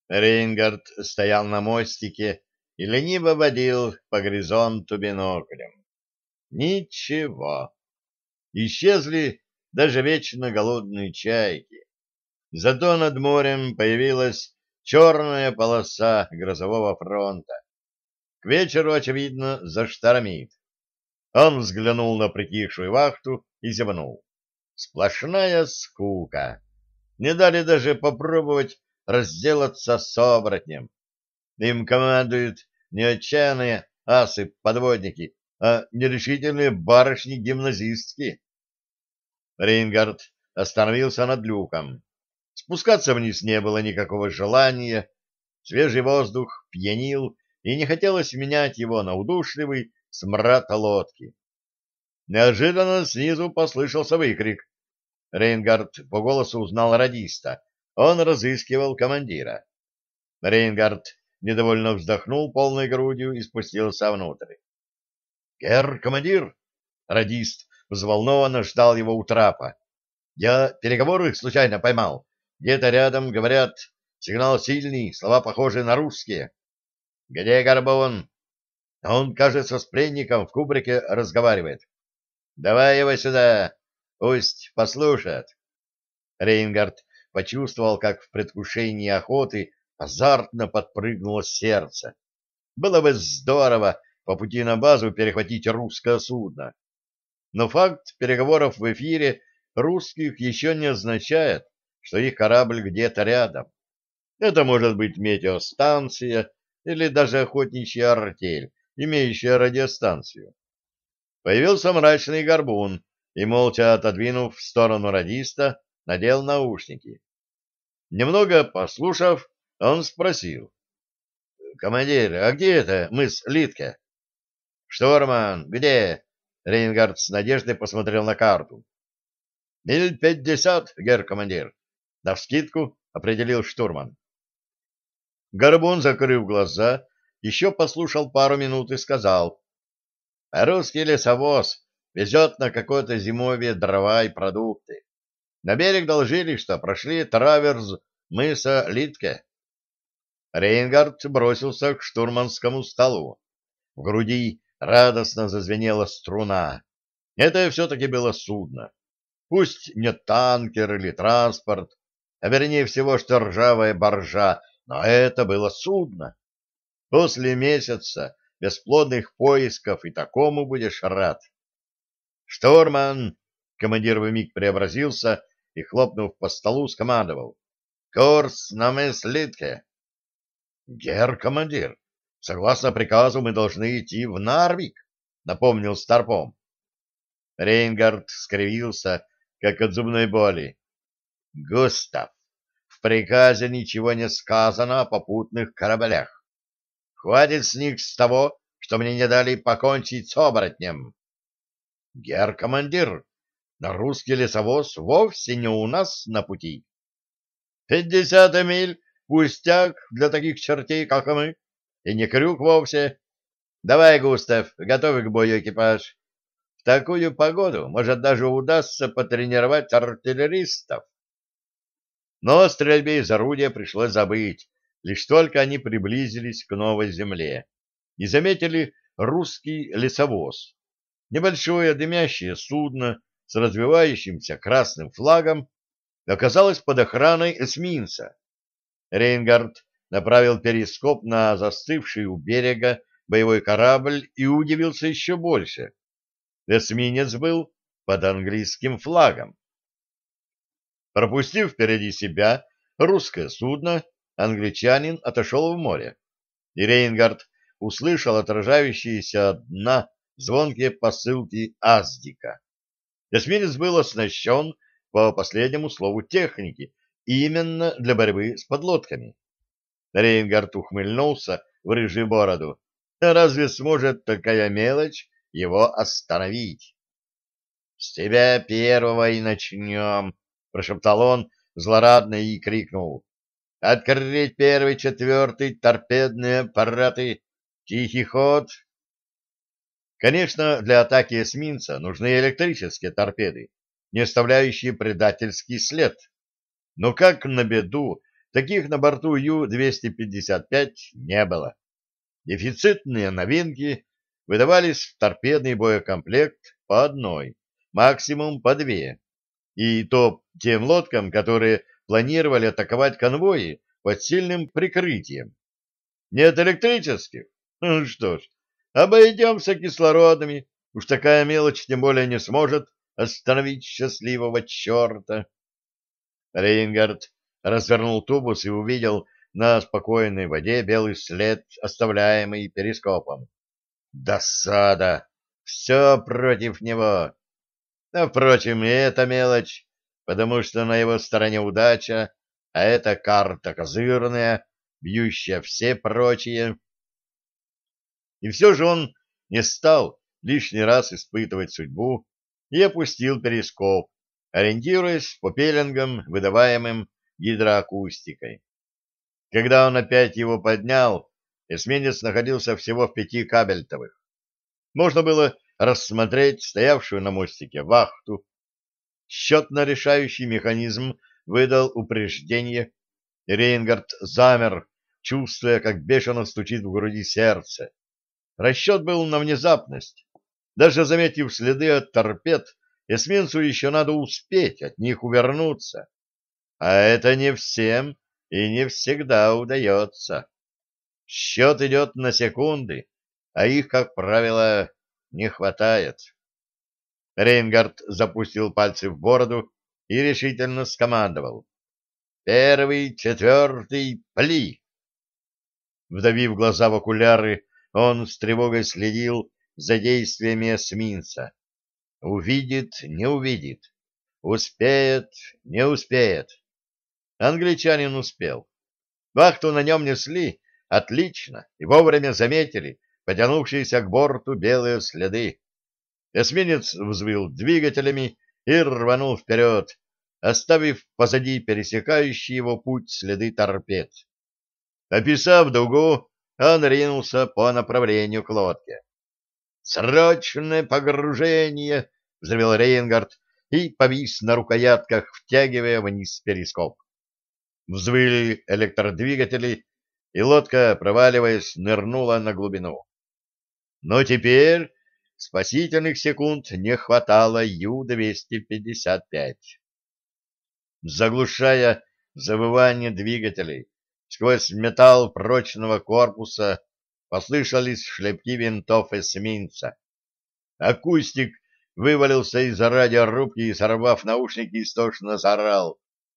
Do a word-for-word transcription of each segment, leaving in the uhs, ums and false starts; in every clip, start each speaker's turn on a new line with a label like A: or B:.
A: Рейнгард стоял на мостике и лениво водил по горизонту биноклем. Ничего. Исчезли даже вечно голодные чайки. Зато над морем появилась черная полоса грозового фронта. К вечеру, очевидно, заштормит. Он взглянул на притихшую вахту и зевнул. Сплошная скука. Не дали даже попробовать разделаться с оборотнем. Им командуют не отчаянные асы-подводники, а нерешительные барышни-гимназистки. Рейнгард остановился над люком. Спускаться вниз не было никакого желания. Свежий воздух пьянил, и не хотелось менять его на удушливый смрад лодки. Неожиданно снизу послышался выкрик. Рейнгард по голосу узнал радиста. Он разыскивал командира. Рейнгард недовольно вздохнул полной грудью и спустился внутрь. — Герр, командир! — радист взволнованно ждал его у трапа. — Я переговоры случайно поймал. Где-то рядом, говорят, сигнал сильный, слова похожи на русские. — Где Горбун? — Он, кажется, с пленником в кубрике разговаривает. — Давай его сюда, пусть послушает. Рейнгард почувствовал, как в предвкушении охоты азартно подпрыгнуло сердце. Было бы здорово по пути на базу перехватить русское судно. Но факт переговоров в эфире русских еще не означает, что их корабль где-то рядом. Это может быть метеостанция или даже охотничья артель, имеющая радиостанцию. Появился мрачный горбун и, молча отодвинув в сторону радиста, надел наушники. Немного послушав, он спросил. — Командир, а где это мыс Литке? — Штурман, где? — Рейнгард с надеждой посмотрел на карту. — Миль пятьдесят, герр командир. — Навскидку, — определил штурман. Горбун, закрыв глаза, еще послушал пару минут и сказал. — Русский лесовоз везет на какое-то зимовье дрова и продукты. На берег доложили, что прошли траверс мыса Литке. Рейнгард бросился к штурманскому столу. В груди радостно зазвенела струна. Это все-таки было судно. Пусть не танкер или транспорт, а вернее всего, что ржавая баржа, но это было судно. После месяца бесплодных поисков и такому будешь рад. «Штурман!» — командир вмиг преобразился и, хлопнув по столу, скомандовал. «Курс на мыс Литке!» «Герр командир, согласно приказу мы должны идти в Нарвик», — напомнил Старпом. Рейнгард скривился, как от зубной боли. «Густав, в приказе ничего не сказано о попутных кораблях. Хватит с них с того, что мне не дали покончить с оборотнем». «Герр командир, на русский лесовоз вовсе не у нас на пути». «Пятьдесят миль — пустяк для таких чертей, как мы, и не крюк вовсе. Давай, Густав, готовь к бою экипаж. В такую погоду, может, даже удастся потренировать артиллеристов». Но о стрельбе из орудия пришлось забыть, лишь только они приблизились к новой земле и заметили русский лесовоз. Небольшое дымящее судно с развивающимся красным флагом оказалось под охраной эсминца. Рейнгард направил перископ на застывший у берега боевой корабль и удивился еще больше. Эсминец был под английским флагом. Пропустив впереди себя русское судно, англичанин отошел в море, и Рейнгард услышал отражающиеся от дна звонкие посылки Аздика. Эсминец был оснащен, по последнему слову техники, именно для борьбы с подлодками. Рейнгард ухмыльнулся в рыжую бороду. Разве сможет такая мелочь его остановить? — С тебя первого и начнем, — прошептал он злорадно и крикнул. — Открыть первый, четвертый, торпедные аппараты, тихий ход. Конечно, для атаки эсминца нужны электрические торпеды, не оставляющие предательский след. Но как на беду Таких на борту Ю двести пятьдесят пять не было. Дефицитные новинки выдавались в торпедный боекомплект по одной, максимум по две, и то тем лодкам, которые планировали атаковать конвои под сильным прикрытием. Нет электрических? Ну что ж, обойдемся кислородными, уж такая мелочь тем более не сможет остановить счастливого черта. Рейнгард развернул тубус и увидел на спокойной воде белый след, оставляемый перископом. Досада! Все против него. А, впрочем, и это мелочь, потому что на его стороне удача, а это карта козырная, бьющая все прочие. И все же он не стал лишний раз испытывать судьбу и опустил перископ, ориентируясь по пеленгам, выдаваемым гидроакустикой. Когда он опять его поднял, эсминец находился всего в пяти кабельтовых. Можно было рассмотреть стоявшую на мостике вахту. Счетно-решающий механизм выдал упреждение. Рейнгард замер, чувствуя, как бешено стучит в груди сердце. Расчет был на внезапность. Даже заметив следы от торпед, эсминцу еще надо успеть от них увернуться. А это не всем и не всегда удается. Счет идет на секунды, а их, как правило, не хватает. Рейнгард запустил пальцы в бороду и решительно скомандовал. «Первый, четвертый, пли!» Вдавив глаза в окуляры, он с тревогой следил за действиями эсминца. Увидит, не увидит. Успеет, не успеет. Англичанин успел. Вахту на нем несли отлично и вовремя заметили потянувшиеся к борту белые следы. Эсминец взвыл двигателями и рванул вперед, оставив позади пересекающие его путь следы торпед. Описав дугу, он ринулся по направлению к лодке. «Срочное погружение!» — взревел Рейнгард и повис на рукоятках, втягивая вниз перископ. Взвыли электродвигатели, и лодка, проваливаясь, нырнула на глубину. Но теперь спасительных секунд не хватало Ю двести пятьдесят пять. Заглушая завывание двигателей, сквозь металл прочного корпуса послышались шлепки винтов эсминца. Акустик вывалился из-за радиорубки и, сорвав наушники, истошно заорал: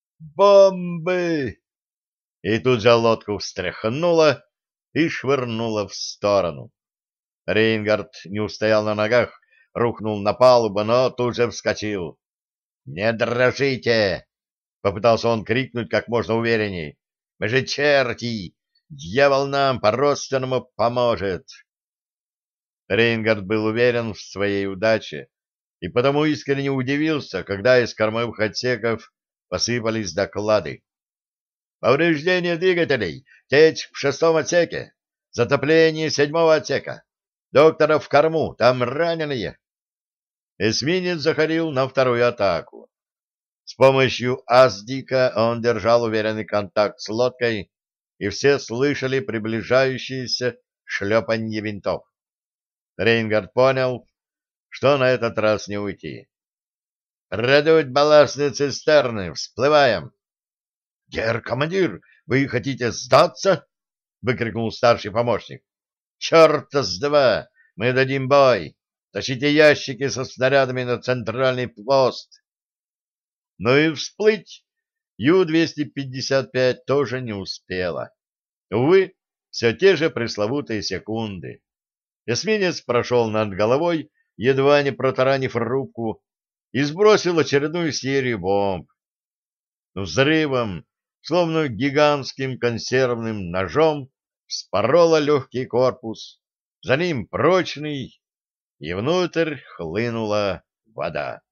A: «Бомбы!» И тут же лодку встряхнуло и швырнуло в сторону. Рейнгард не устоял на ногах, рухнул на палубу, но тут же вскочил. «Не дрожите!» — попытался он крикнуть как можно уверенней. «Мы же черти! Дьявол нам по-родственному поможет!» Рейнгард был уверен в своей удаче и потому искренне удивился, когда из кормовых отсеков посыпались доклады. «Повреждение двигателей, течь в шестом отсеке, затопление седьмого отсека, доктора в корму, там раненые». Эсминец заходил на вторую атаку. С помощью Аздика он держал уверенный контакт с лодкой, и все слышали приближающееся шлепанье винтов. Рейнгард понял, что на этот раз не уйти. «Продуть балластные цистерны! Всплываем!» «Герр командир, вы хотите сдаться?» — выкрикнул старший помощник. «Черта с два! Мы дадим бой! Тащите ящики со снарядами на центральный пост!» Но и всплыть Ю двести пятьдесят пять тоже не успела. Увы, все те же пресловутые секунды. Эсминец прошел над головой, едва не протаранив рубку, и сбросил очередную серию бомб. Взрывом, словно гигантским консервным ножом, вспорола легкий корпус, за ним прочный, и внутрь хлынула вода.